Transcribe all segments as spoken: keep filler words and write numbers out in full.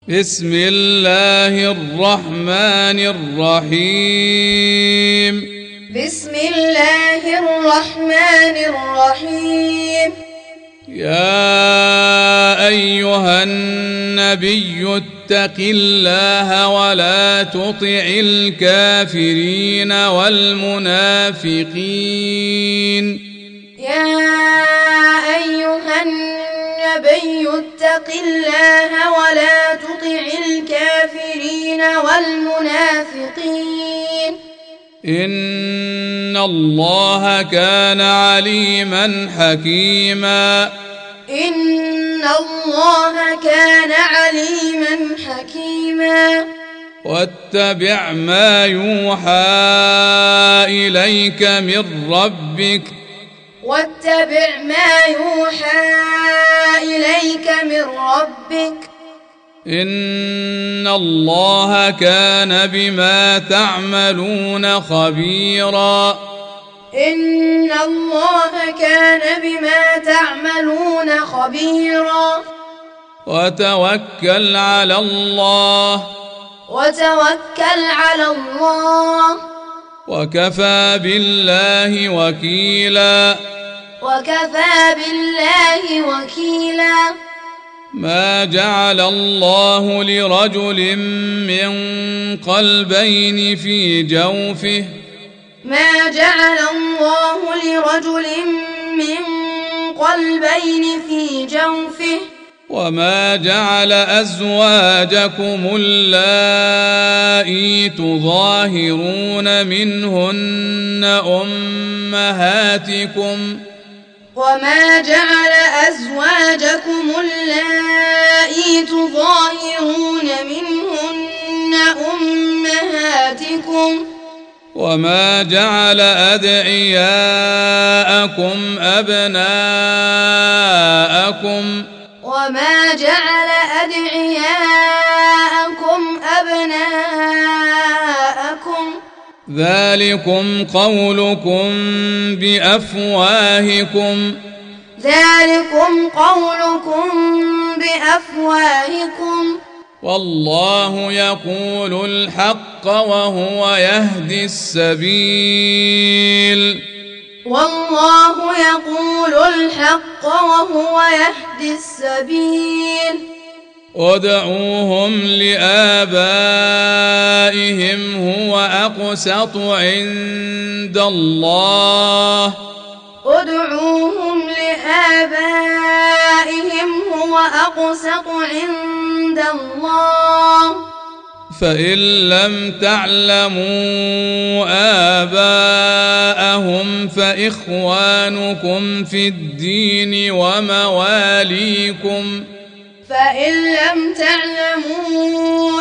بسم الله الرحمن الرحيم بسم الله الرحمن الرحيم يا أيها النبي اتق الله ولا تطع الكافرين والمنافقين يا أيها النبي اتق الله ولا تطع الكافرين والمنافقين إن الله كان عليما حكيما إن الله كان عليما حكيما واتبع ما يوحى إليك من ربك واتبع ما يوحى إليك من ربك إن الله كان بما تعملون خبيرا إن الله كان بما تعملون خبيرا وتوكل على الله وتوكل على الله وكفى بالله وكيلا وكفى بالله وكيلا ما جعل الله لرجل من قلبين في جوفه ما جعل الله لرجل من قلبين في جوفه وما جعل أزواجكم اللائي تظاهرون منهن أمهاتكم وما جعل أزواجكم اللائي تظاهرون منهن أمهاتكم وما جعل أدعياءكم أبناءكم وما جعل أدعياءكم أبناءكم ذلكم قولكم بأفواهكم ذلكم قولكم بأفواهكم والله يقول الحق وهو يهدي السبيل والله يقول الحق وهو يهدي السبيل ادعوهم لآبائهم هو أقسط عند الله ادعوهم لآبائهم هو أقسط عند الله فإن لم تعلموا آباءهم فإخوانكم في الدين ومواليكم فإن لم تعلموا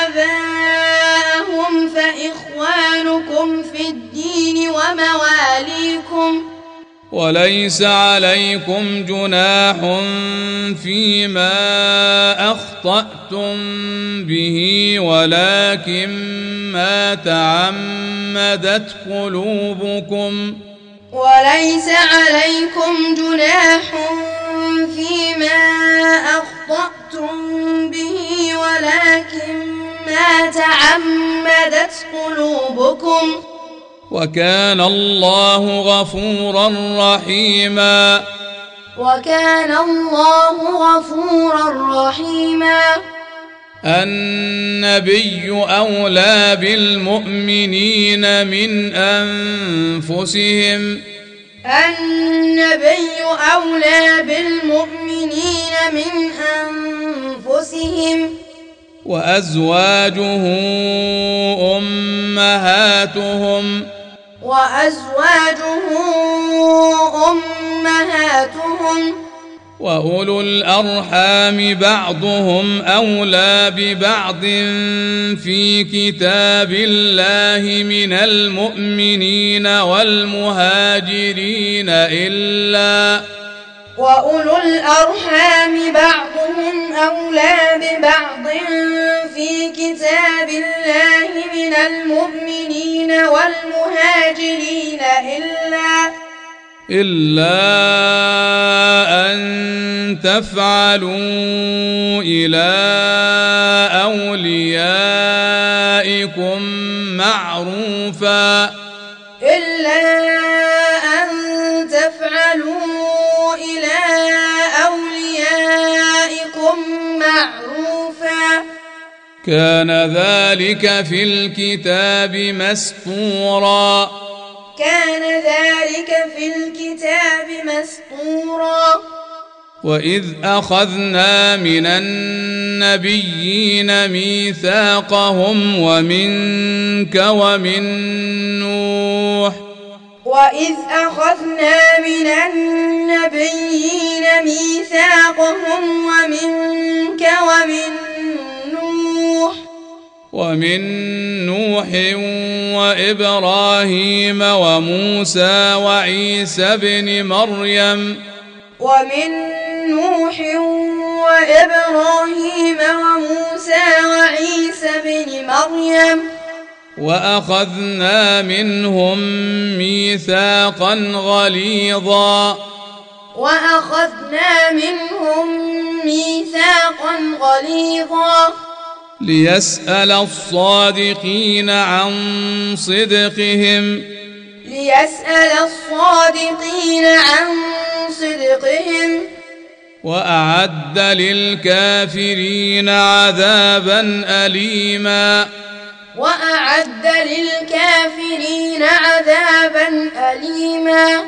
آباءهم فإخوانكم في الدين ومواليكم وليس عليكم جناح فيما أخطأتم به ولكن ما تعمدت قلوبكم وليس عليكم جناح فيما أخطأتم به ولكن ما تعمدت قلوبكم وكان الله غفورا رحيما وكان الله غفورا رحيما النبي أولى بالمؤمنين من أنفسهم النبي أولى بالمؤمنين من أنفسهم وأزواجه أمهاتهم وأزواجه أمهاتهم وأولو الأرحام بعضهم أولى ببعض في كتاب الله من المؤمنين والمهاجرين إلا وأولو الأرحام بعضهم أولى ببعض في كتاب الله من المؤمنين والمهاجرين إلا إلا أن تفعلوا إلى أوليائكم معروفا إلا أن تفعلوا إلى أوليائكم معروفا كان ذلك في الكتاب مسطورا كان ذلك في الكتاب مسطورا وإذ أخذنا من النبيين ميثاقهم ومنك ومن نوح وإذ أخذنا من النبيين ميثاقهم ومنك ومن نوح ومن نوح وإبراهيم وموسى وعيسى ابن مريم ومن نوح وإبراهيم وموسى وعيسى ابن مريم وأخذنا منهم ميثاقا غليظا وأخذنا منهم ميثاقا غليظا ليسأل الصادقين عن صدقهم ليسأل الصادقين عن صدقهم وأعد للكافرين عذابا أليما وأعد للكافرين عذابا أليما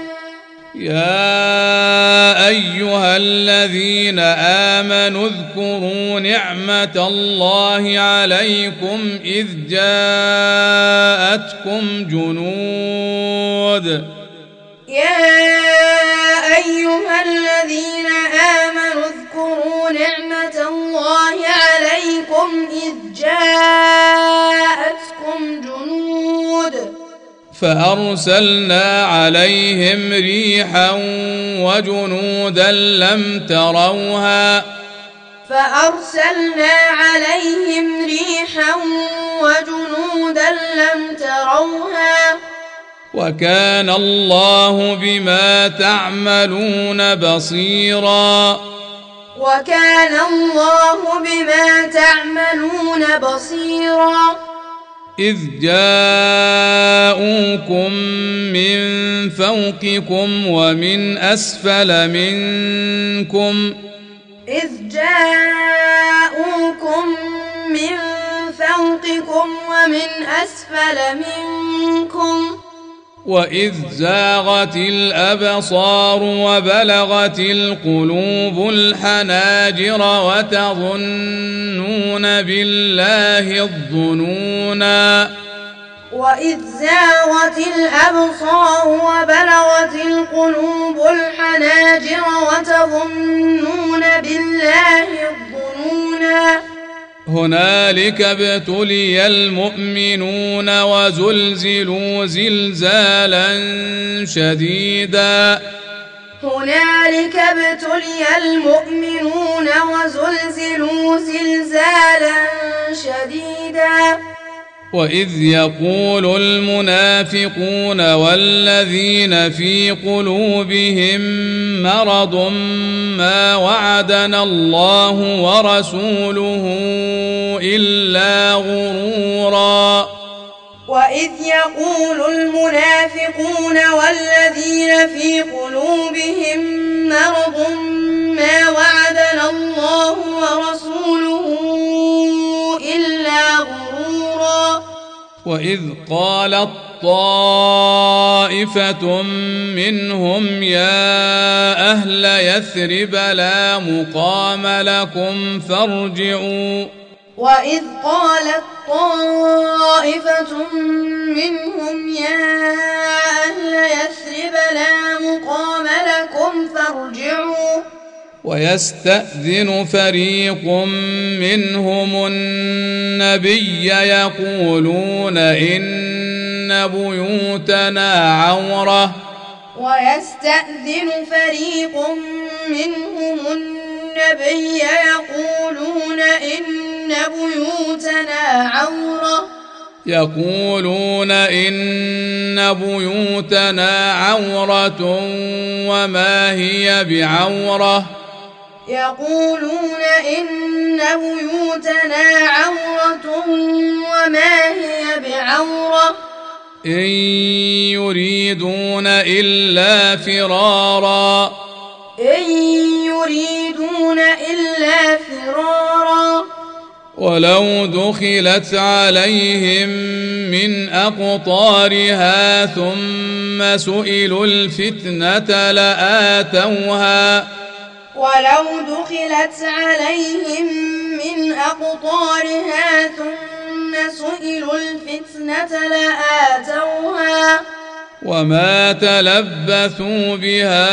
يا أيها الذين آمنوا اذكروا نعمة الله عليكم إذ جاءتكم جنود يا أيها الذين آمنوا اذكروا نعمة الله عليكم إذ جاءتكم جنود فأرسلنا عليهم ريحا وجنودا لم تروها فأرسلنا عليهم ريحا وجنودا لم تروها وكان الله بما تعملون بصيرا وكان الله بما تعملون بصيرا إذ جاءوكم من فوقكم ومن أسفل منكم إذ جاءوكم من فوقكم ومن أسفل منكم وإذ زاغت الأبصار وبلغت القلوب الحناجر وتظنون بالله الظنونا وإذ زاغت الأبصار وبلغت القلوب الحناجر وتظنون بالله الظنونا هنالك ابتلي المؤمنون وزلزلوا زلزالا شديدا هنالك ابتلي المؤمنون وزلزلوا زلزالا شديدا وإذ يقول المنافقون والذين في قلوبهم مرض ما وعدنا الله ورسوله إلا غرورا وإذ يقول المنافقون والذين في قلوبهم مرض ما وعدنا الله ورسوله إلا غرورا وإذ قالت طائفة منهم يا أهل يثرب لا مقام لكم فارجعوا وإذ قالت طائفة منهم يا أهل يثرب لا مقام لكم فارجعوا ويستأذن فريق منهم النبي يقولون إن بيوتنا عورة ويستأذن فريق منهم النبي يقولون إن بيوتنا عورة يقولون إن بيوتنا عورة وما هي بعورة يقولون إن بيوتنا عورة إن يريدون إلا فرارا إن يريدون إلا فرارا ولو دخلت عليهم من أقطارها ثم سئلوا الفتنة لآتوها ولو دخلت عليهم من أقطارها ثم سئلوا الفتنة لآتوها وما تلبثوا بها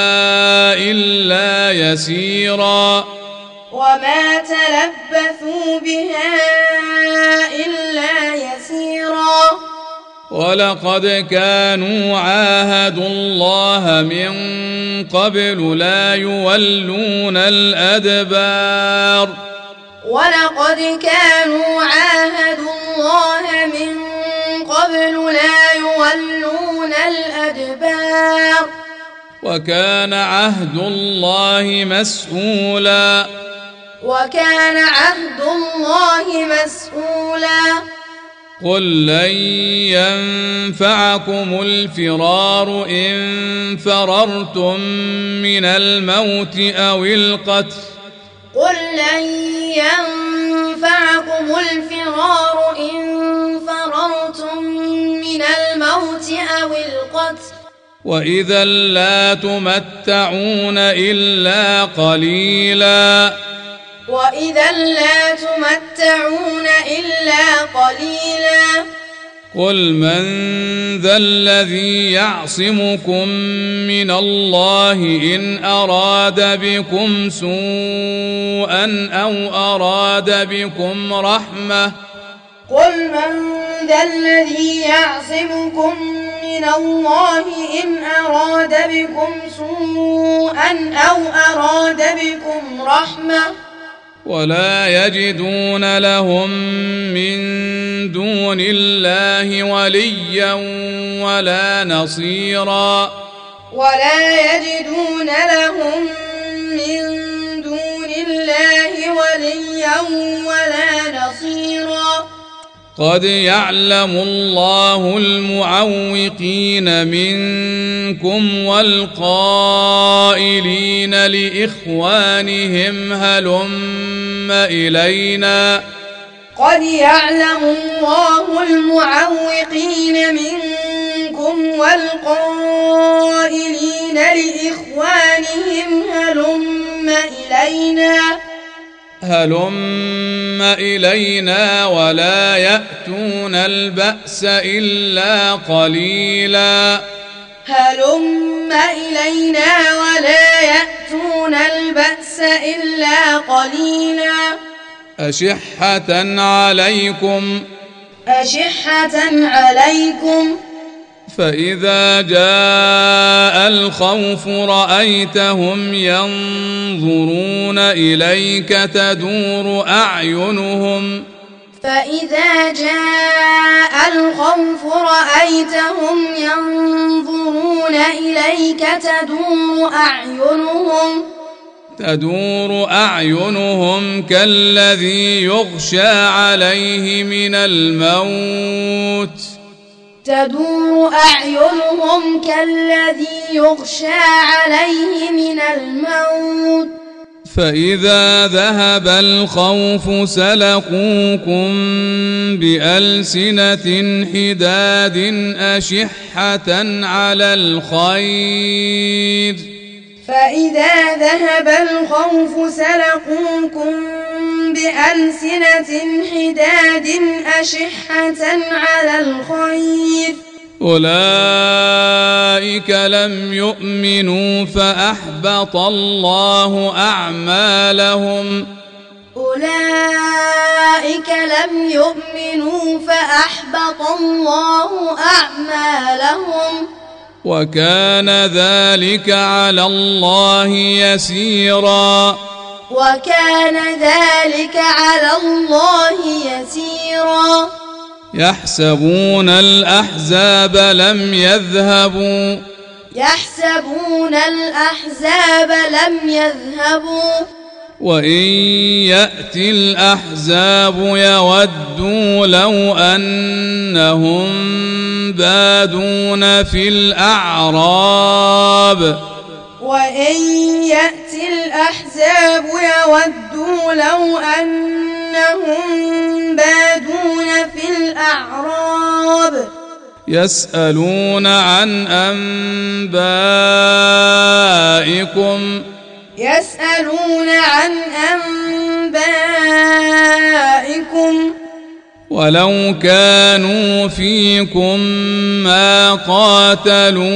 إلا يسيرا وما تلبثوا بها إلا يسيرا ولقد كانوا عاهدوا الله من قبل لا يولون الأدبار ولقد كانوا عاهدوا الله من قبل لا يولون الأدبار وكان عهد الله مسؤولا وكان عهد الله مسؤولا قل لن ينفعكم الفرار إن فررتم من الموت أو القتل قل لن ينفعكم الفرار إن فررتم من الموت أو القتل وإذا لا تمتعون إلا قليلا وإذا لا تمتعون إلا قليلا قل من ذا الذي يعصمكم من الله إن أراد بكم سوءا أو أراد بكم رحمة قل من ذا الذي يعصمكم من الله إن أراد بكم سوءا أو أراد بكم رحمة ولا يجدون لهم من دون الله وليا ولا نصيرا ولا يجدون لهم من دون الله وليا ولا نصيرا قد يعلم الله المعوقين منكم والقائلين لإخوانهم هلم إلينا قد يعلم الله المعوقين منكم والقائلين لإخوانهم هلم إلينا هلم إلينا ولا يأتون البأس إلا قليلا هلم إلينا ولا يأتون البأس إلا قليلا أشحة عليكم أشحة عليكم فإذا جاء الخوف رأيتهم ينظرون إليك تدور أعينهم فإذا جاء الخوف رأيتهم ينظرون إليك تدور أعينهم تدور أعينهم كالذي يغشى عليه من الموت تدور أعينهم كالذي يغشى عليه من الموت فإذا ذهب الخوف سلقوكم بألسنة حداد أشحة على الخير فإذا ذهب الخوف سلقوكم بألسنة حداد أشحة على الخير أولئك لم يؤمنوا فأحبط الله أعمالهم أولئك لم يؤمنوا فأحبط الله أعمالهم وكان ذلك على الله يسيرا وكان ذلك على الله يسيرا يحسبون الأحزاب لم يذهبوا يحسبون الأحزاب لم يذهبوا وإن يأتي الأحزاب يودوا لو أنهم بادون في الأعراب وإن يأتي الأحزاب يودوا لو أنهم بادون في الأعراب يسألون عن أنبائكم يسألون عن أنبائكم ولو كانوا فيكم ما قاتلوا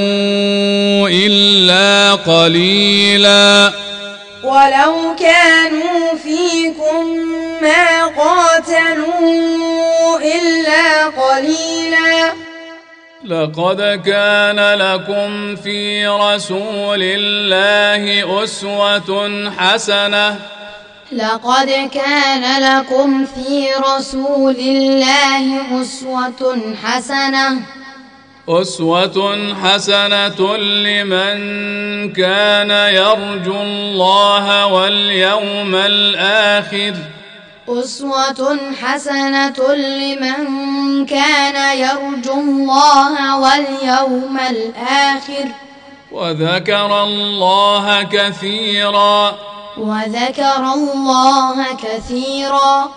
إلا قليلا ولو كانوا فيكم ما قاتلوا إلا قليلا لقد كان لكم في رسول الله أسوة حسنة لقد كان لكم في رسول الله أسوة حسنة أسوة حسنة لمن كان يرجو الله واليوم الآخر أسوة حسنة لمن كان يرجو الله واليوم الآخر وذكر الله كثيرا وذكر الله كثيرا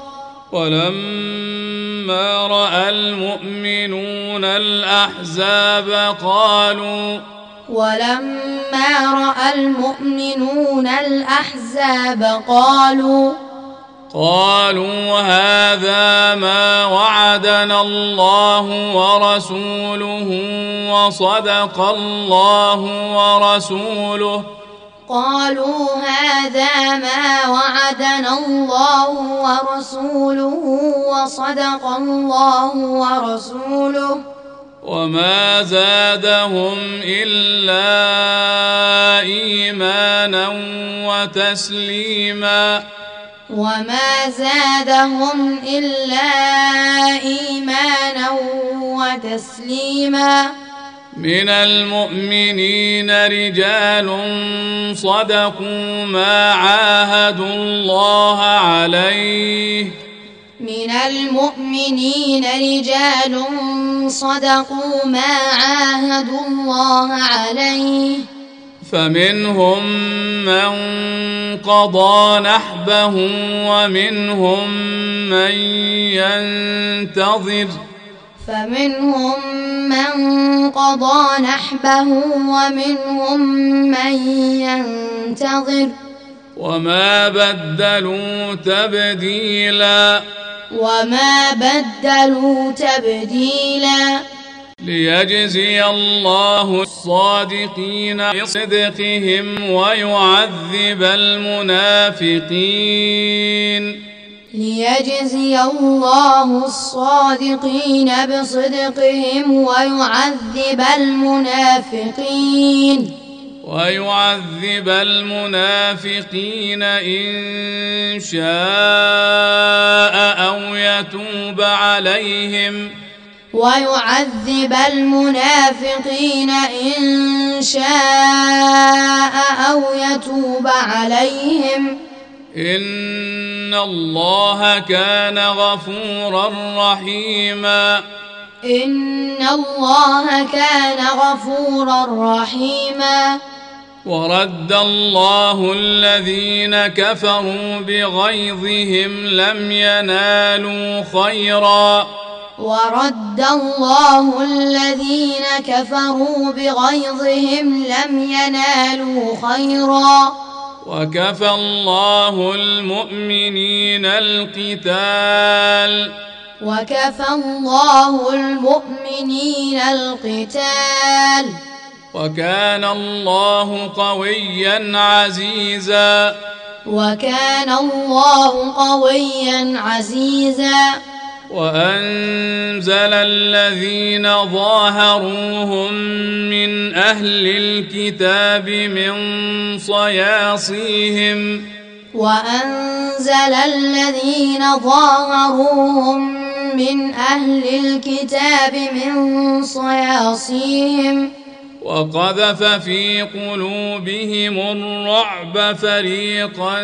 ولما رأى المؤمنون الأحزاب قالوا ولما رأى المؤمنون الأحزاب قالوا قالوا هذا ما وعدنا الله ورسوله وصدق الله ورسوله قالوا هذا ما وعدنا الله ورسوله وصدق الله ورسوله وما زادهم إلا إيمانا وتسليما وما زادهم إلا إيمانا وتسليما من المؤمنين رجال صدقوا ما عاهدوا الله عليه من المؤمنين رجال صدقوا ما عاهدوا الله عليه فمنهم من قضى نحبه ومنهم من ينتظر فمنهم من قضى نحبه ومنهم من ينتظر وما بدلوا تبديلا وما بدلوا تبديلا ليجزي الله الصادقين بصدقهم ويعذب المنافقين ليجزي الله الصادقين بصدقهم ويعذب المنافقين ويعذب المنافقين إن شاء أو يتوب عليهم ويعذب المنافقين إن شاء أو يتوب عليهم إن الله كان غفورا رحيما إن الله كان غفورا رحيما ورد الله الذين كفروا بغيظهم لم ينالوا خيرا ورد الله الذين كفروا بغيظهم لم ينالوا خيرا وكفى الله المؤمنين القتال وكفى الله المؤمنين القتال وكان الله قويا عزيزا وكان الله قويا عزيزا وأنزل الذين ظاهروهم من أهل الكتاب من صياصيهم وأنزل الذين ظاهروهم من أهل الكتاب من صياصيهم وقذف في قلوبهم الرعب فريقا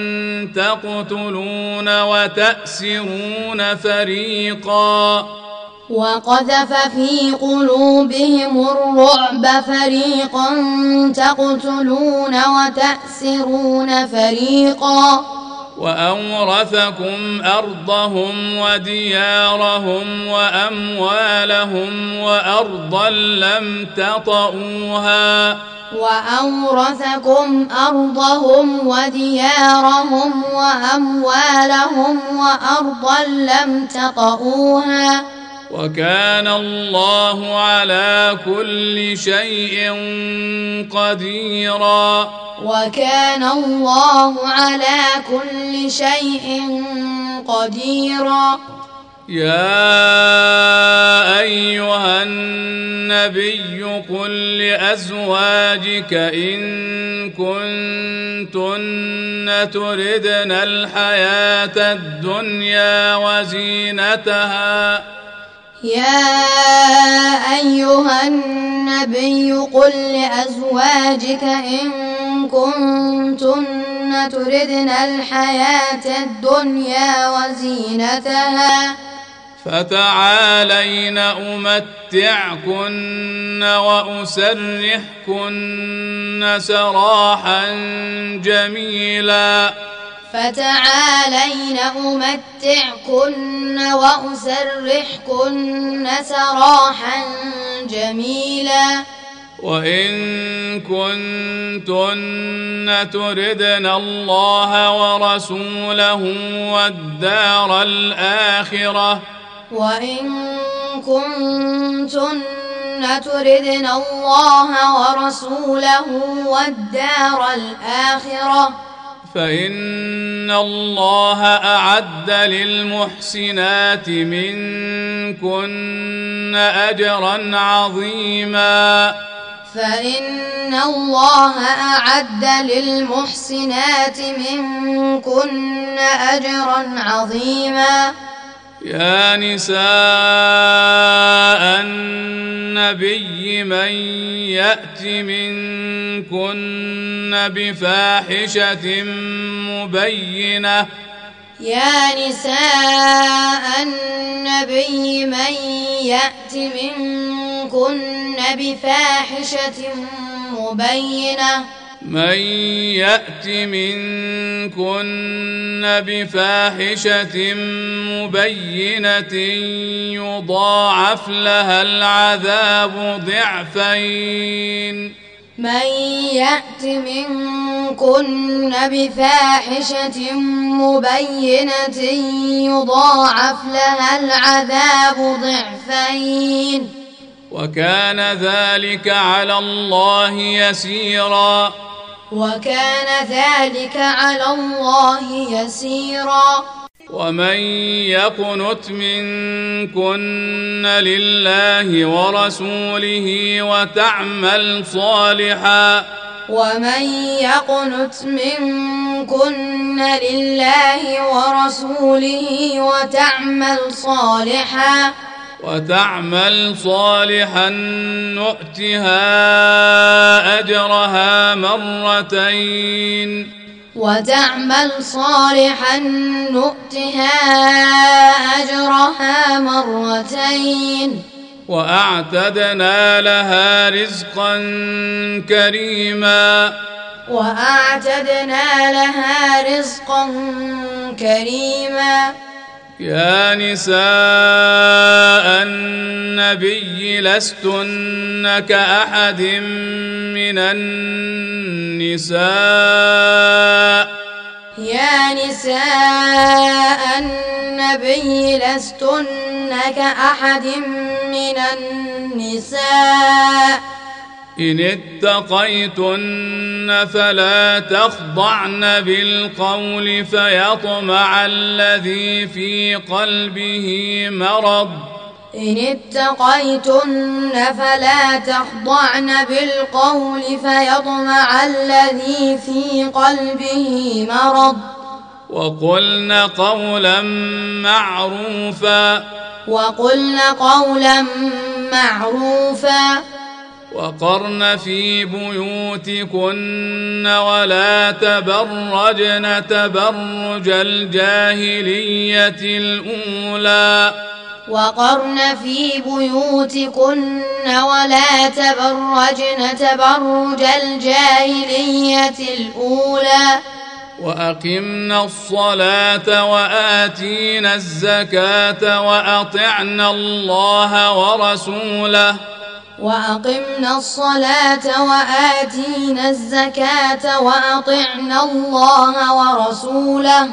تقتلون وتأسرون فريقا وقذف في قلوبهم الرعب فريقا تقتلون وتأسرون فريقا وأورثكم أرضهم وديارهم وأموالهم وأرضا لم تطئوها وأورثكم أرضهم وديارهم وأموالهم وأرضا لم تطئوها وكان الله على كل شيء قديرا وكان الله على كل شيء قديرا يا أيها النبي قل لأزواجك إن كنتن تردن الحياة الدنيا وزينتها يا أيها النبي قل لأزواجك إن كنتن تردن الحياة الدنيا وزينتها فتعالين أمتعكن وأسرحكن سراحا جميلا فتعالين أمتعكن وأسرحكن سراحا جميلا وإن كنتن تردن الله ورسوله والدار الآخرة وإن كنتن تردن الله ورسوله والدار الآخرة فإن الله أعد للمحسنات منكن أجرا عظيما فإن الله أعد للمحسنات منكن أجرا عظيما يا نساء النبي من يأت منكن بفاحشة مبينة يا نساء النبي من يأت منكن بفاحشة مبينة من يأت منكن بفاحشة مبينة يضاعف لها العذاب ضعفين من يأت منكن بفاحشة مبينة يضاعف لها العذاب ضعفين وكان ذلك على الله يسيرا وكان ذلك على الله يسيرا ومن يقنت منكن لله ورسوله وتعمل صالحا ومن يقنت منكن لله ورسوله وتعمل صالحا وتعمل صالحا نؤتها أجرها مرتين وتعمل صالحا نؤتها أجرها مرتين وأعتدنا لها رزقا كريما وأعتدنا لها رزقا كريما يا نساء النبي لستن كأحد من النساء يا نساء النبي لستن كأحد من النساء إن اتقيتن فلا تخضعن بالقول فيطمع الذي في قلبه مرض إن اتقيتن فلا تخضعن بالقول فيطمع الذي في قلبه مرض وقلن قولا معروفا وقلن قولا معروفا وقرن في بيوتكن ولا تبرجن تبرج الجاهلية الأولى وقرن في بيوتكن ولا تبرجن تبرج الجاهلية الأولى وأقمنا الصلاة وآتينا الزكاة وأطعنا الله ورسوله وأقمنا الصلاة وآتينا الزكاة وأطعنا الله ورسوله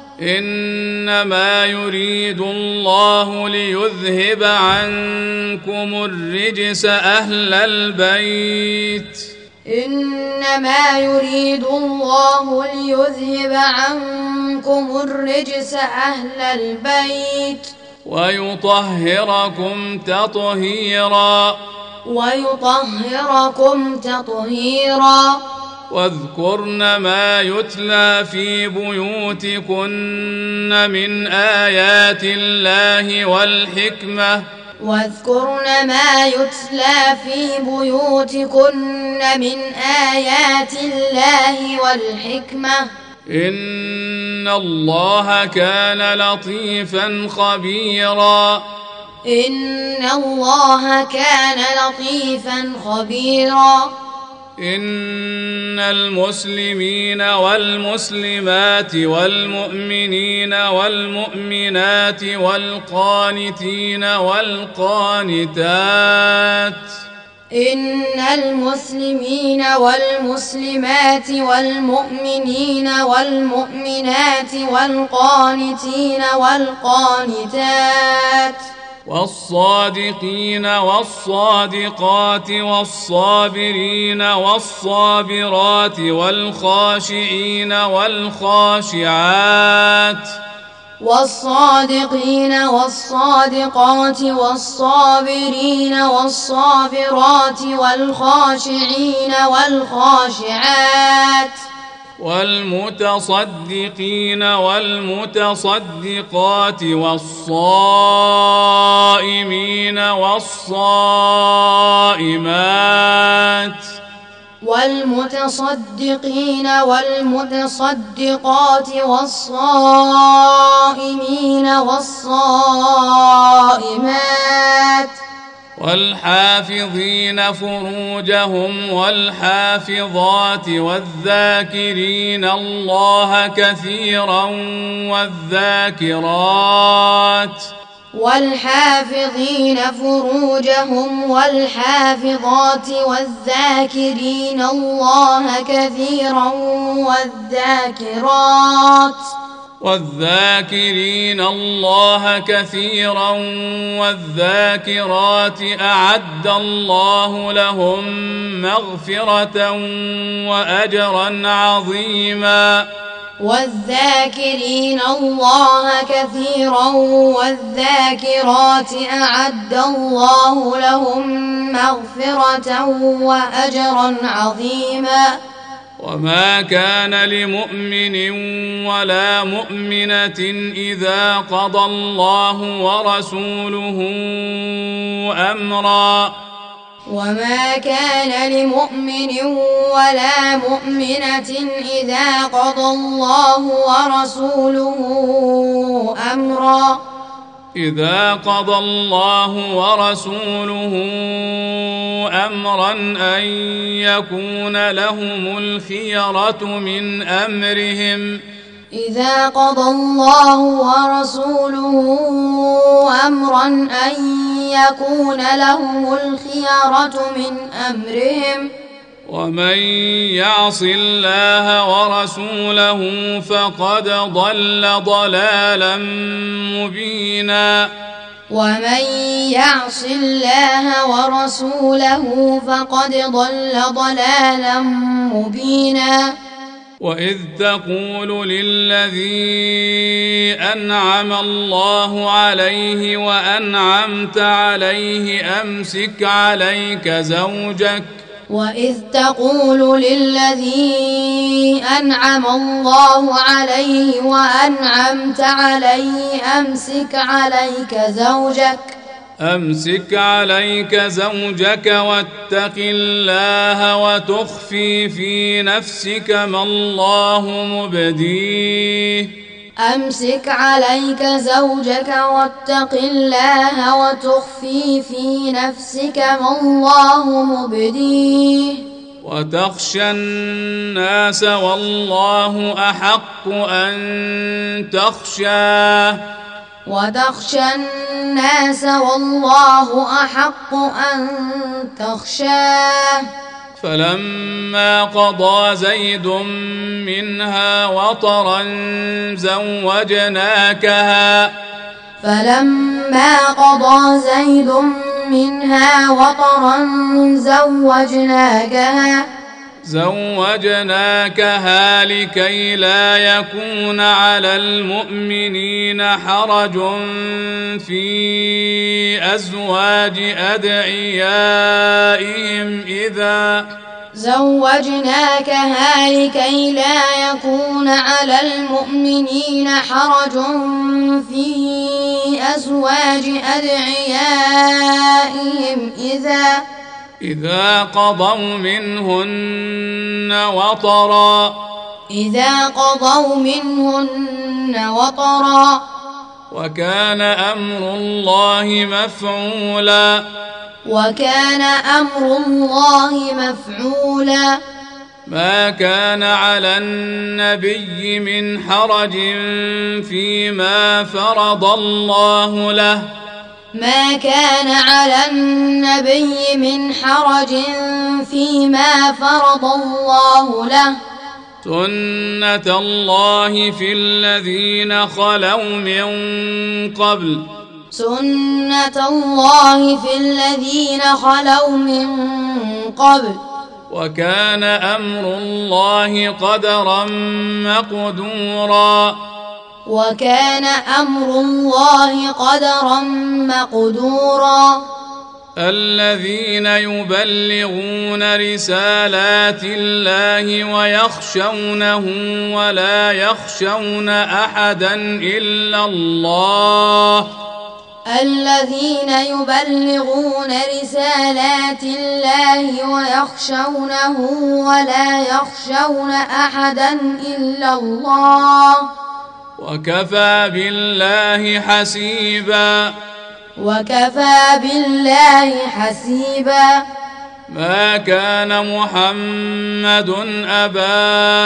إنما يريد الله ليذهب عنكم الرجس أهل البيت إنما يريد الله ليذهب عنكم الرجس أهل البيت ويطهركم تطهيرا ويطهركم تطهيرا واذكرن ما يتلى في بيوتكن من آيات الله والحكمة واذكرن ما يتلى في بيوتكن من آيات الله والحكمة إن الله كان لطيفا خبيرا إن الله كان لطيفا خبيرا إن المسلمين والمسلمات والمؤمنين والمؤمنات والقانتين والقانتات إن المسلمين والمسلمات والمؤمنين والمؤمنات والقانتين والقانتات والصادقين والصادقات والصابرين والصابرات والخاشعين والخاشعات والصادقين والصادقات والصابرين والصابرات والخاشعين والخاشعات والمتصدقين والمتصدقات والصائمين والصائمات والمتصدقين والمتصدقات والصائمين والصائمات والحافظين فروجهم والحافظات والذاكرين الله كثيرا والذاكرات والحافظين فروجهم والحافظات والذاكرين الله كثيرا والذاكرات والذاكرين الله كثيرا والذاكرات أعد الله لهم مغفرة وأجرا عظيما والذاكرين الله كثيرا والذاكرات أعد الله لهم مغفرة وأجرا عظيما وما كان لمؤمن ولا مؤمنة إذا قضى الله ورسوله أمرا وما كان لمؤمن ولا مؤمنة إذا قضى الله ورسوله أمرا إذا قضى الله ورسوله أمرا أن يكون لهم الخيرة من أمرهم إذا قضى الله ورسوله أمرا أن يكون لهم الخيرة من أمرهم ومن يعص الله ورسوله فقد ضل ضلالا مبينا ومن يعص الله ورسوله فقد ضل ضلالا مبينا وإذ تقول للذي أنعم الله عليه وأنعمت عليه أمسك عليك زوجك وإذ تقول للذي أنعم الله عليه وأنعمت عليه أمسك عليك زوجك أمسك عليك زوجك واتق الله وتخفي في نفسك ما الله مبديه أمسك عليك زوجك واتق الله وتخفي في نفسك ما الله مبديه وتخشى الناس والله أحق أن تخشاه وتخشى الناس والله أحق أن تخشاه فلما قضى زيد منها وطرا زوجناكها فلما قضى زيد منها وطرا زوجناكها زوجناكها لكي لا يكون على المؤمنين حرج في أزواج أدعيائهم إذا زوجناكها لكي لا يكون على المؤمنين حرج في أزواج أدعيائهم إذا إذا قضوا منهن وطرا إذا قضوا منهن وطرا وكان أمر الله مفعولا وكان أمر الله مفعولا ما كان على النبي من حرج فيما فرض الله له ما كان على النبي من حرج فيما فرض الله له سنة الله في الذين خلوا من قبل سنة الله في الذين خلوا من قبل وكان أمر الله قدرا مقدورا وكان أمر الله قدرا مقدورا الذين يبلغون رسالات الله ويخشونه ولا يخشون أحدا إلا الله الذين يبلغون رسالات الله ويخشونه ولا يخشون أحدا إلا الله وكفى بالله حسيبا وكفى بالله حسيبا ما كان محمد أبا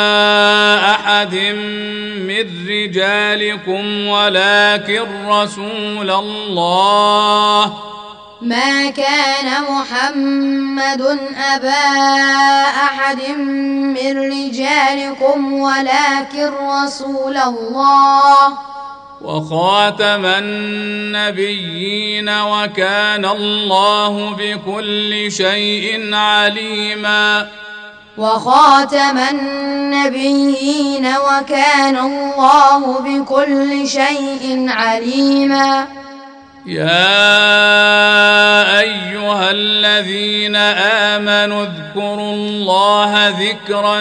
أحد من رجالكم ولكن رسول الله ما كان محمد أبا أحد من رجالكم ولكن رسول الله وخاتم النبيين وكان الله بكل شيء عليما وخاتم النبيين وكان الله بكل شيء عليما يا أيها الذين آمنوا اذكروا الله ذكرا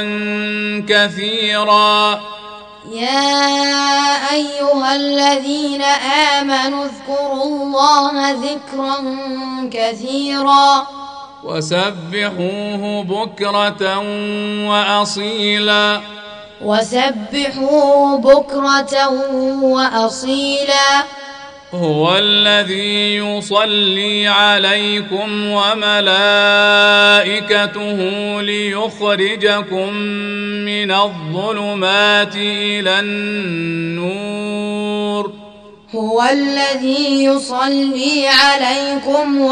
كثيرا يا أيها الذين آمنوا اذكروا الله ذكرا كثيرا وسبحوه بكرة وأصيلا وسبحوه بكرة وأصيلا هو الذي يصلي عليكم وملائكته ليخرجكم من الظلمات إلى النور هو الذي يصلي عليكم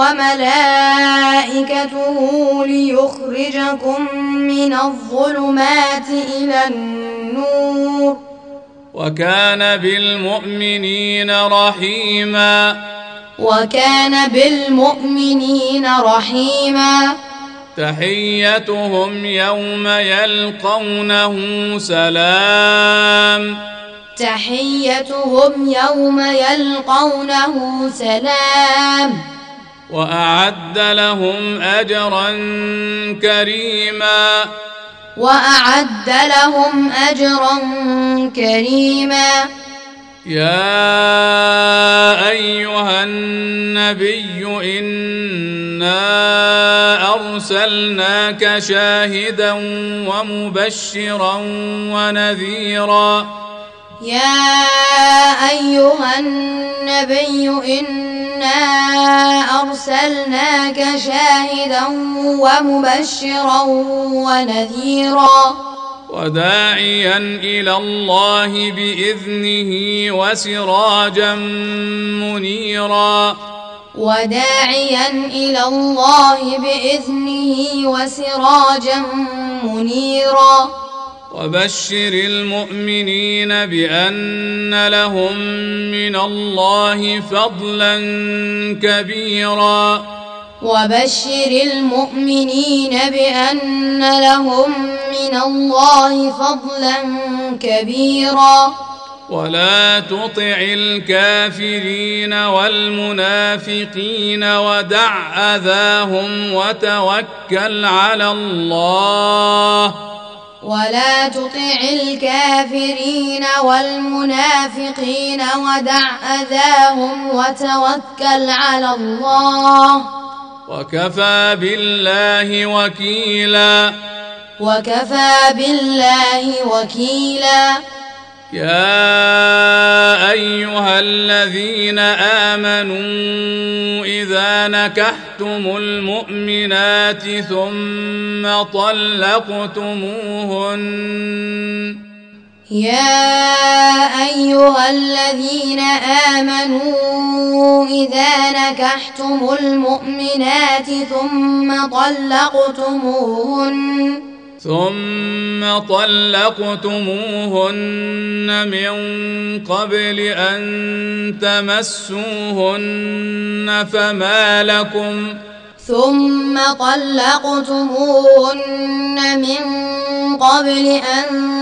وملائكته ليخرجكم من الظلمات إلى النور وكان بالمؤمنين رحيما وكان بالمؤمنين رحيما تحيتهم يوم يلقونه سلام تحيتهم يوم يلقونه سلام وأعد لهم أجرا كريما وأعد لهم أجرا كريما يا أيها النبي إنا أرسلناك شاهدا ومبشرا ونذيرا يا أيها النبي إنا أرسلناك شاهدا ومبشرا ونذيرا وداعيا إلى الله بإذنه وسراجا منيرا وداعيا إلى الله بإذنه وسراجا منيرا وبشر المؤمنين بأن لهم من الله فضلا كبيرا وبشر المؤمنين بأن لهم من الله فضلا كبيرا ولا تطع الكافرين والمنافقين ودع أذاهم وتوكل على الله ولا تطع الكافرين والمنافقين ودع أذاهم وتوكل على الله وكفى بالله وكيلا وكفى بالله وكيلا يا أيها الذين آمنوا إذا نكحتم المؤمنات ثم طلقتموهن يا أيها الذين آمنوا إذا نكحتم المؤمنات ثم طلقتموهن ثم طلقتموهن من قبل أن تمسوهن فما لكم ثم طلقتموهن من قبل أن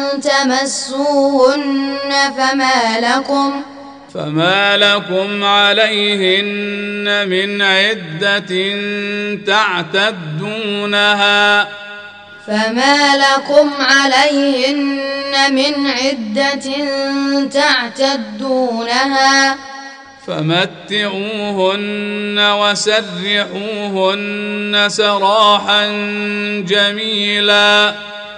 تمسوهن فما لكم فما لكم عليهن من عدة تعتدونها فما لكم عليهن من عدة تعتدونها فمتعوهن وسرحوهن سراحا جميلا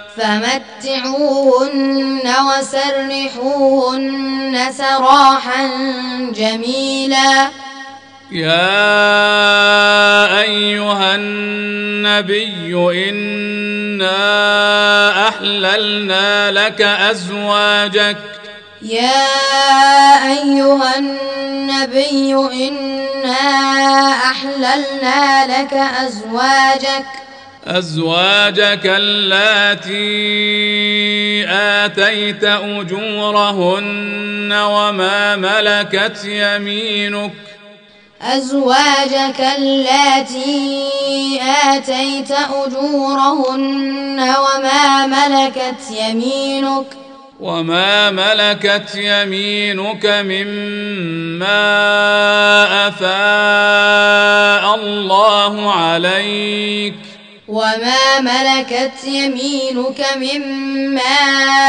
فمتعوهن وسرحوهن سراحا جميلا يا أيها النبي إنا أحللنا لك أزواجك يا أيها النبي إنا أحللنا لك أزواجك أزواجك اللاتي آتيت أجورهن وما ملكت يمينك أزواجك اللاتي آتيت أجورهن وما ملكت يمينك وما ملكت يمينك مما أفاء الله عليك وما ملكت يمينك مما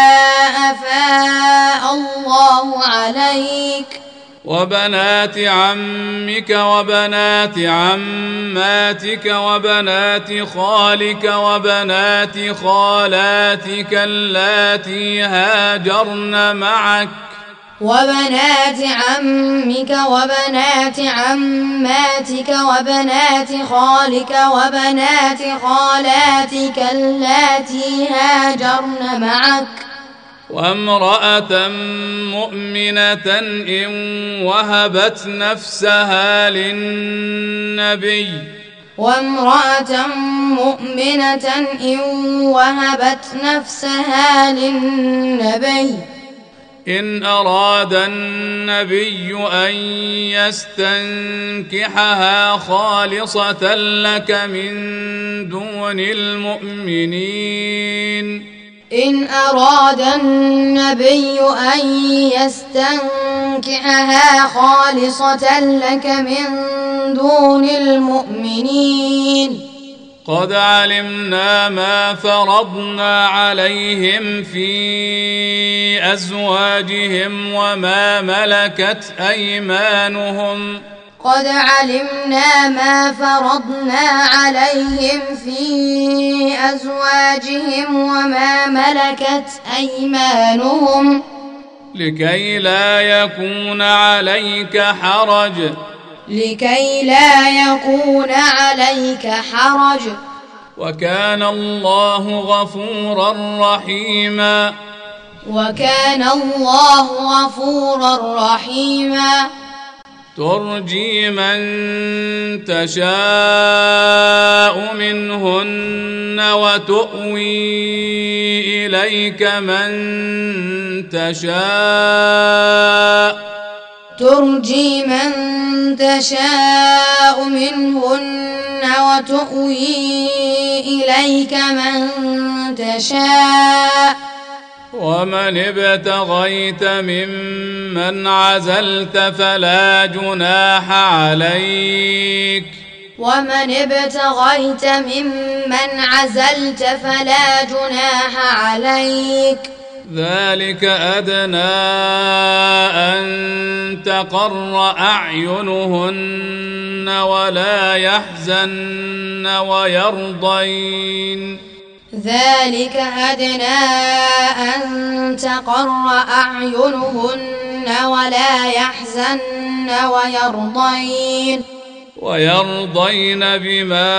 أفاء الله عليك وبنات عمك وبنات عماتك وبنات خالك وبنات خالاتك اللاتي هاجرن معك وبنات عمك وبنات عماتك وبنات خالك وبنات خالاتك اللاتي هاجرن معك وامرأة مؤمنة إن وهبت نفسها للنبي وامرأة مؤمنة إن وهبت نفسها للنبي إن أراد النبي أن يستنكحها خالصة لك من دون المؤمنين إن أراد النبي أن يستنكحها خالصة لك من دون المؤمنين قد علمنا ما فرضنا عليهم في أزواجهم وما ملكت أيمانهم قد علمنا ما فرضنا عليهم في أزواجهم وما ملكت أيمانهم لكي لا يكون عليك حرج لكي لا يكون عليك حرج وكان الله غفورا رحيما وكان الله غفورا رحيما ترجي من تشاء منهن وتؤوي إليك من تشاء ترجي من تشاء منهن وتؤوي إليك من تشاء ومن ابتغيت ممن عزلت فلا جناح عليك ومن ابتغيت ممن عزلت فلا جناح عليك ذلك أدنى أن تقر أعينهن ولا يحزن ويرضين ذلك أدنى أن تقر أعينهن ولا يحزن ويرضين ويرضين بما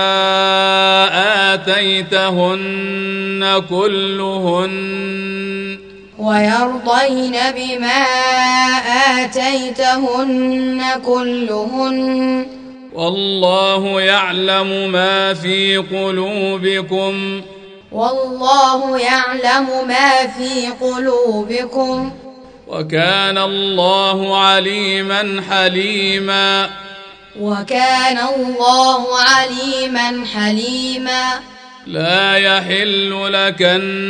آتيتهن كلهن ويرضين بما آتيتهن كلهن والله يعلم ما في قلوبكم والله يعلم ما في قلوبكم وكان الله عليما حليما وكان الله عليما حليما لا يحل لك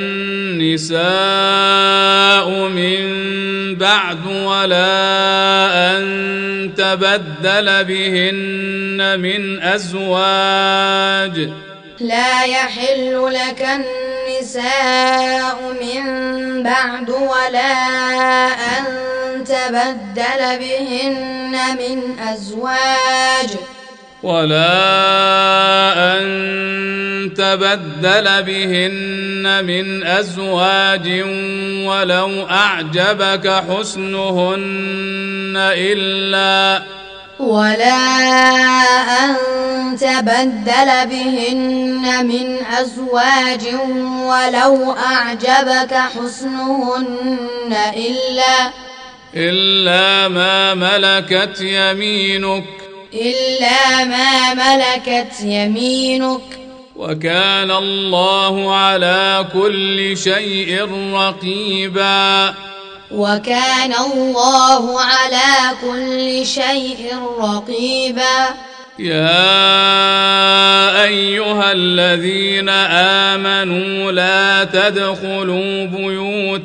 النساء من بعد ولا أن تبدل بهن من أزواج لا يحل لك النساء من بعد ولا أن تبدل بهن من أزواج ولا أن تبدل بهن من أزواج ولو أعجبك حسنهن إلا ولا أن تبدل بهن من أزواج ولو أعجبك حسنهن إلا إلا ما ملكت يمينك إلا ما ملكت يمينك وكان الله على كل شيء رقيبا وكان الله على كل شيء رقيبا يا أيها الذين آمنوا لا تدخلوا بيوت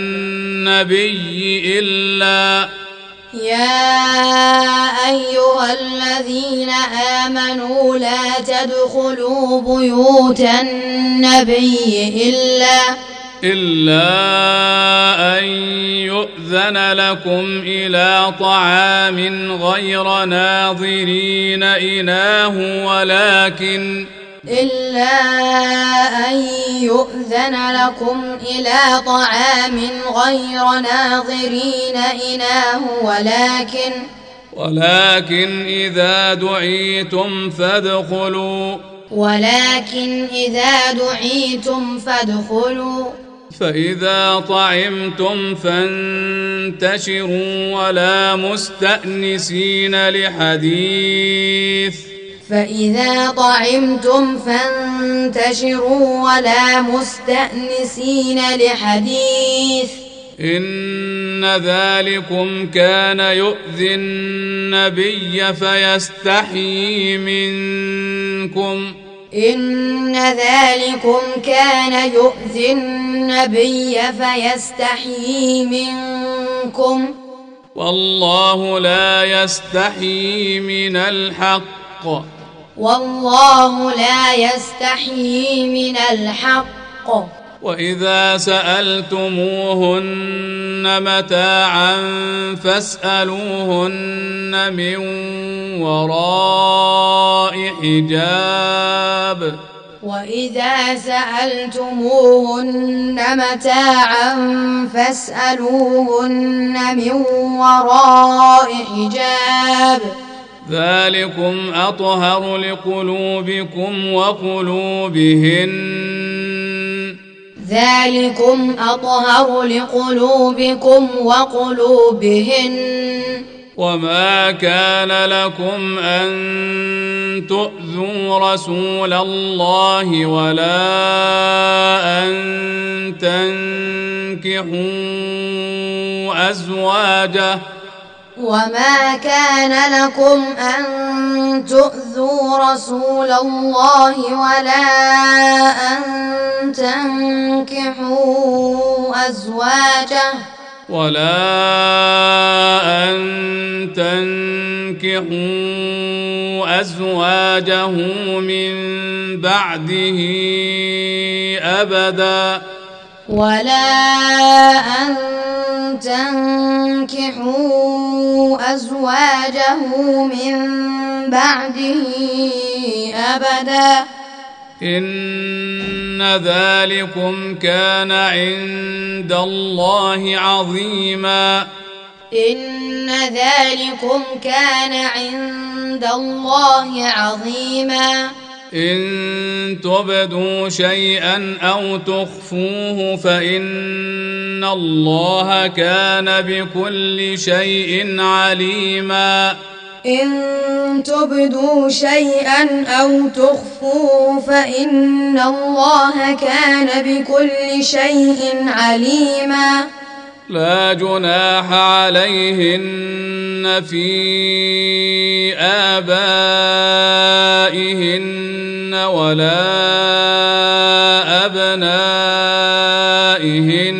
النبي إلا يا أيها الذين آمنوا لا تدخلوا بيوت النبي إلا إلا أن يؤذن لكم إلى طعام غير ناظرين إناه ولكن إلا أن يؤذن لكم إلى طعام غير ناظرين إناه ولكن ولكن إذا دعيتم فادخلوا ولكن إذا دعيتم فادخلوا فإذا طعمتم فانتشروا ولا مستأنسين لحديث فإذا طعمتم فانتشروا ولا مستأنسين لحديث إن ذلكم كان يؤذي النبي فيستحيي منكم إن ذلكم كان يؤذي النبي فيستحيي منكم والله لا يستحيي من الحق والله لا يستحيي من الحق. وإذا سألتموهن متاعا فاسألوهن من وراء حجاب وإذا سألتموهن متاعا فاسألوهن من وراء حجاب ذلكم أطهر لقلوبكم وقلوبهن ذلكم أطهر لقلوبكم وقلوبهن. وما كان لكم أن تؤذوا رسول الله ولا أن تنكحوا أزواجه وما كان لكم أن تؤذوا رسول الله ولا أن تنكحوا أزواجه ولا أن تنكحوا أزواجه من بعده أبدا ولا أن تنكحوا أزواجه من بعده أبدا إن ذلكم كان عند الله عظيما إن ذلكم كان عند الله عظيما. إن تبدوا شيئا أو تخفوه فإن الله كان بكل شيء عليما إن تبدوا شيئا أو تخفوه فإن الله كان بكل شيء عليما. لا جناح عليهن في آبائهن ولا أبنائهن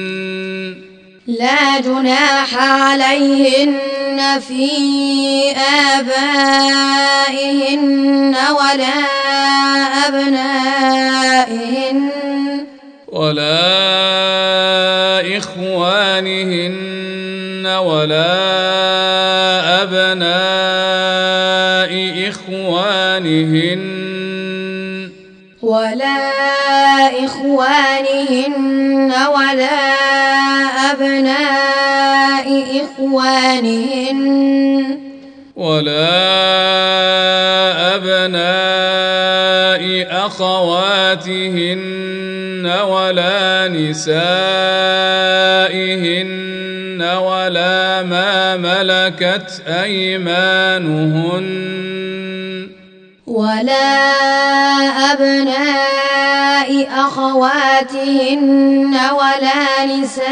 لا جناح عليهن في آبائهن ولا أبنائهن ولا إخوانهن ولا أبناء إخوانهن ولا إخوانهن ولا أبناء إخوانهن ولا أبناء أخواتهن ولا نسائهن ولا ما ملكت أيمانهن ولا أبناء أخواتهن ولا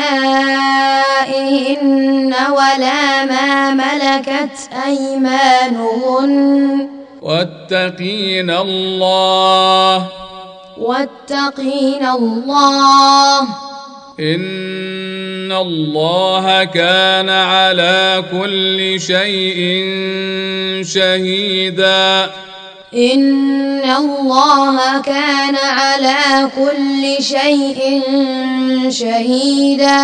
نسائهن ولا ما ملكت أيمانهن واتقين الله واتقين الله إن الله كان على كل شيء شهيدا إن الله كان على كل شيء شهيدا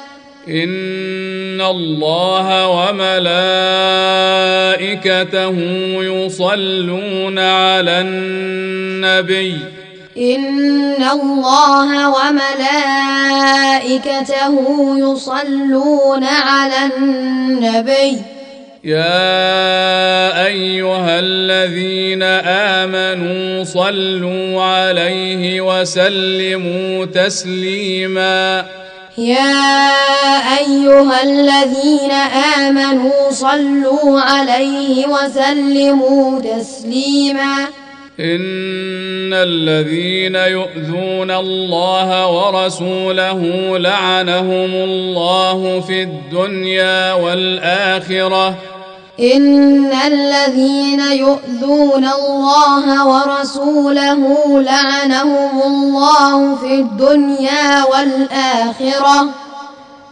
إن الله وملائكته يصلون على النبي إن الله وملائكته يصلون على النبي يا أيها الذين آمنوا صلوا عليه وسلموا تسليما يا أيها الذين آمنوا صلوا عليه وسلموا تسليما إن الذين يؤذون الله ورسوله لعنهم الله في الدنيا والآخرة إن الذين يؤذون الله ورسوله لعنهم الله في الدنيا والآخرة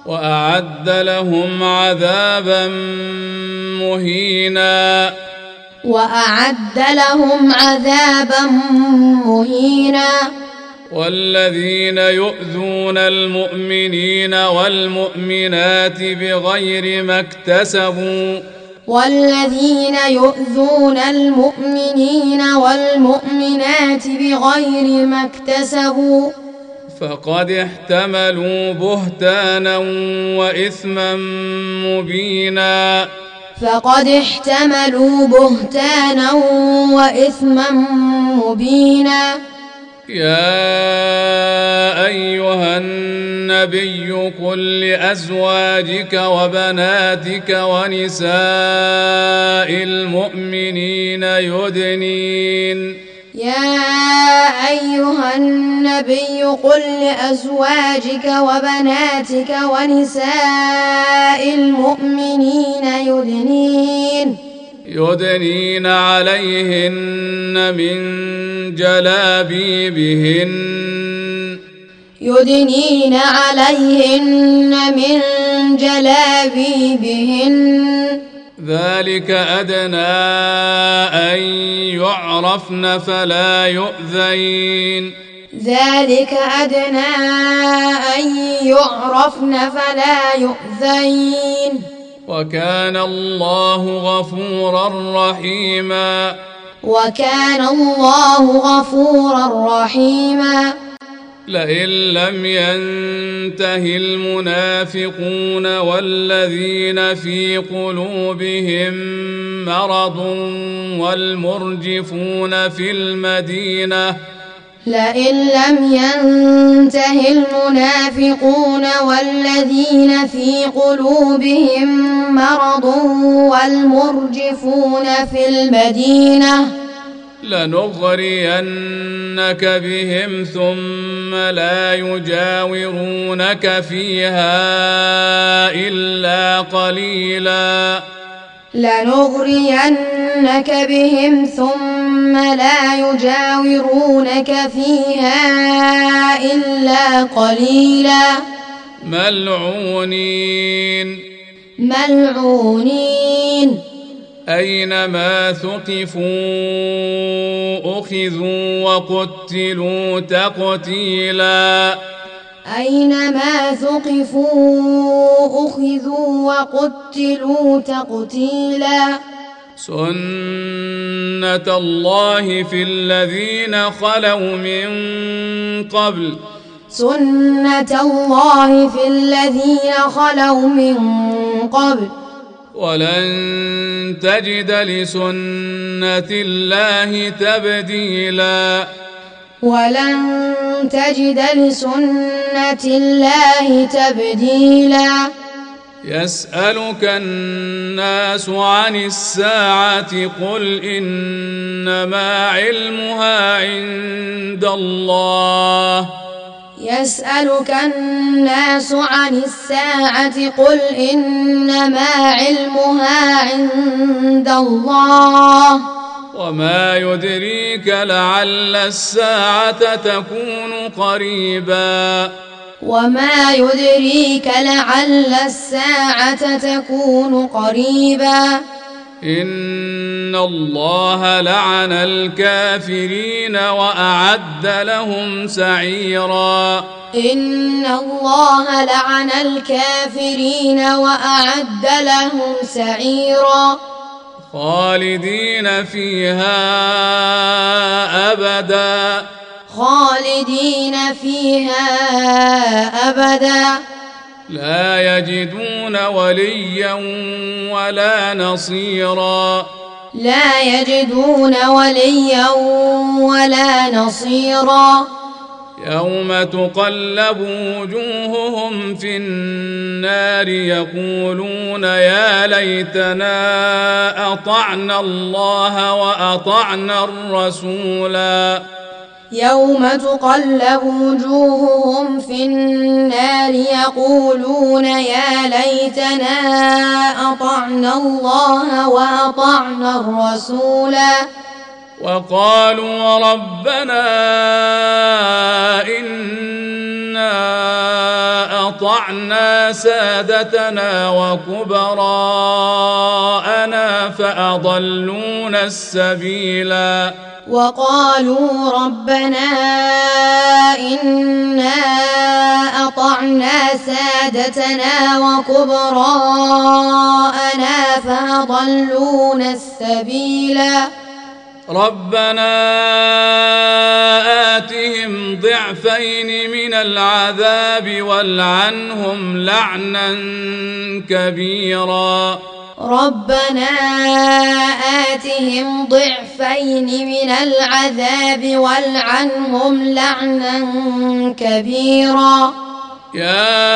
وأعد لهم عذابا مهينا وأعد لهم عذابا مهينا. والذين يؤذون المؤمنين والمؤمنات بغير ما اكتسبوا والذين يؤذون المؤمنين والمؤمنات بغير ما اكتسبوا فقد احتملوا بهتانا وإثما مبينا فقد احتملوا بهتانا وإثما مبينا. يا أيها النبي قل لأزواجك وبناتك ونساء المؤمنين يدنين يا أيها النبي قل لأزواجك وبناتك ونساء المؤمنين يدنين يدنين عليهن من جلابيبهن يدنين عليهن من جلابيبهن ذلك أدنى أن يعرفن فلا يؤذين ذلك أدنى أن يعرفن فلا يؤذين وكان الله غفورا رحيما وكان الله غفورا رحيما. لئن لم ينته المنافقون والذين في قلوبهم مرض والمرجفون في المدينة لئن لم ينته المنافقون والذين في قلوبهم مرض والمرجفون في المدينة لنغرينك بهم ثم لا يجاورونك فيها إلا قليلا لنغرينك بهم ثم لا يجاورونك فيها إلا قليلا. ملعونين ملعونين أينما ثقفوا أخذوا وقتلوا تقتيلا أينما ثقفوا أخذوا وقتلوا تقتيلا. سنة الله في الذين خلوا من قبل سنة الله في الذين خلوا من قبل ولن تجد لسنة الله تبديلا ولن تجد لسنة الله تبديلا. يسألك الناس عن الساعة قل إنما علمها عند الله يسألك الناس عن الساعة قل إنما علمها عند الله وما يدريك لعل الساعة تكون قريبا وما يدريك لعل الساعة تكون قريبا. إن الله لعن الكافرين وأعد لهم سعيرا إن الله لعن الكافرين وأعد لهم سعيرا خالدين فيها أبدا خالدين فيها أبدا لا يجدون وليا ولا نصيرا لا يجدون وليا ولا نصيرا يوم تقلب وجوههم في النار يقولون يا ليتنا أطعنا الله وأطعنا الرسولا يوم تقلب وجوههم في النار يقولون يا ليتنا أطعنا الله وأطعنا الرسولا وقالوا ربنا إنا أطعنا سادتنا وكبراءنا فأضلونا السبيلا وقالوا ربنا إنا أطعنا سادتنا وكبراءنا فأضلونا السبيلا ربنا آتهم ضعفين من العذاب والعنهم لعنا كبيرا ربنا آتهم ضعفين من العذاب والعنهم لعنا كبيرا يا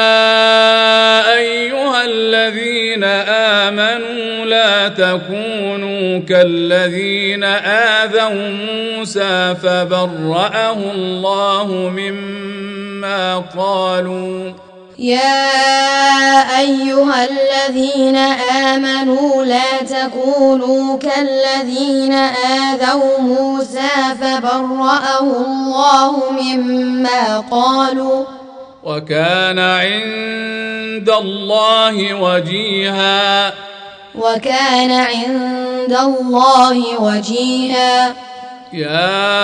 أيها الذين آمنوا لا تكونوا كالذين آذوا موسى فبرأه الله مما قالوا يا أيها الذين آمنوا لا تكونوا كالذين آذوا موسى فبرأه الله مما قالوا وكان عند الله وجيها وكان عند الله وجيها يا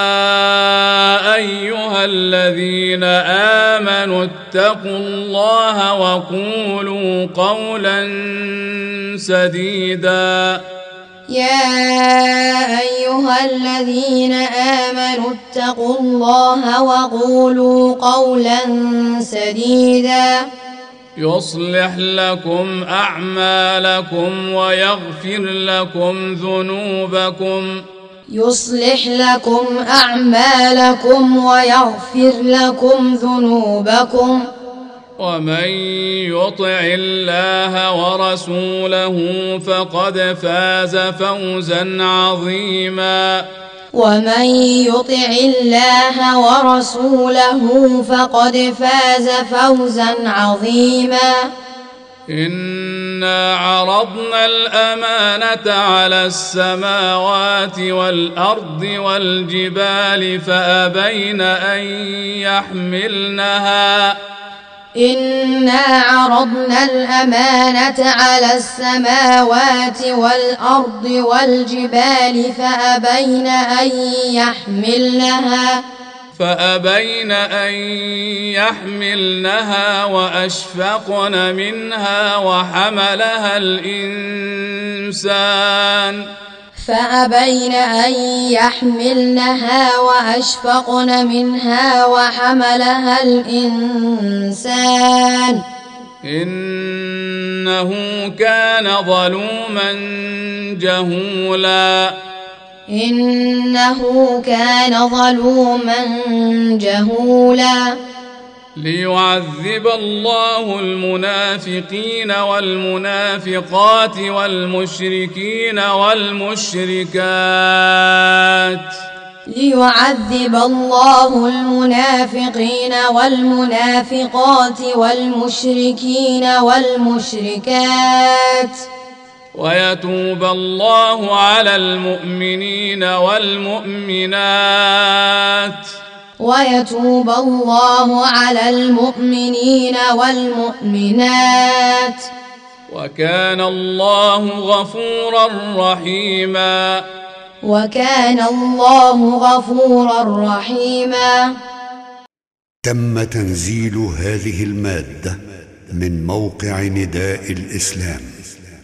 أيها الذين آمنوا اتقوا الله وقولوا قولا سديدا يا أيها الذين آمنوا اتقوا الله وقولوا قولا سديدا يصلح لكم أعمالكم ويغفر لكم ذنوبكم يصلح لكم أعمالكم ويغفر لكم ذنوبكم ومن يطع الله ورسوله فقد فاز فوزا عظيما ومن يطع الله ورسوله فقد فاز فوزا عظيما إنا عرضنا الأمانة على السماوات والأرض والجبال فأبين أن يحملنها إنا عرضنا الأمانة على السماوات والأرض والجبال فأبين أن يحملنها فأبين أن يحملنها وأشفقن منها وحملها الإنسان فأبين أن يحملنها وأشفقن منها وحملها الإنسان إنه كان ظلوما جهولا إنه كان ظلوما جهولا ليعذب الله المنافقين والمنافقات والمشركين والمشركات ليعذب الله المنافقين والمنافقات والمشركين والمشركات ويتوب الله على المؤمنين والمؤمنات ويتوب الله على المؤمنين والمؤمنات وكان الله غفورا رحيما وكان الله غفورا رحيما. تم تنزيل هذه المادة من موقع نداء الإسلام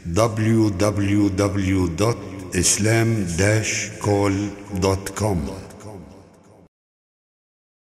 دبليو دبليو دبليو دوت إسلام داش كول دوت كوم.